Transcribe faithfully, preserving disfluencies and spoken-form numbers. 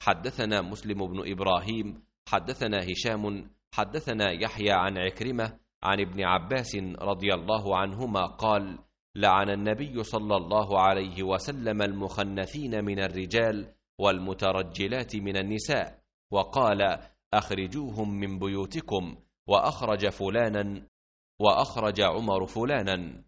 حدثنا مسلم بن إبراهيم حدثنا هشام حدثنا يحيى عن عكرمة عن ابن عباس رضي الله عنهما قال: لعن النبي صلى الله عليه وسلم المخنثين من الرجال والمترجلات من النساء، وقال: أخرجوهم من بيوتكم، وأخرج فلانا وأخرج عمر فلانا.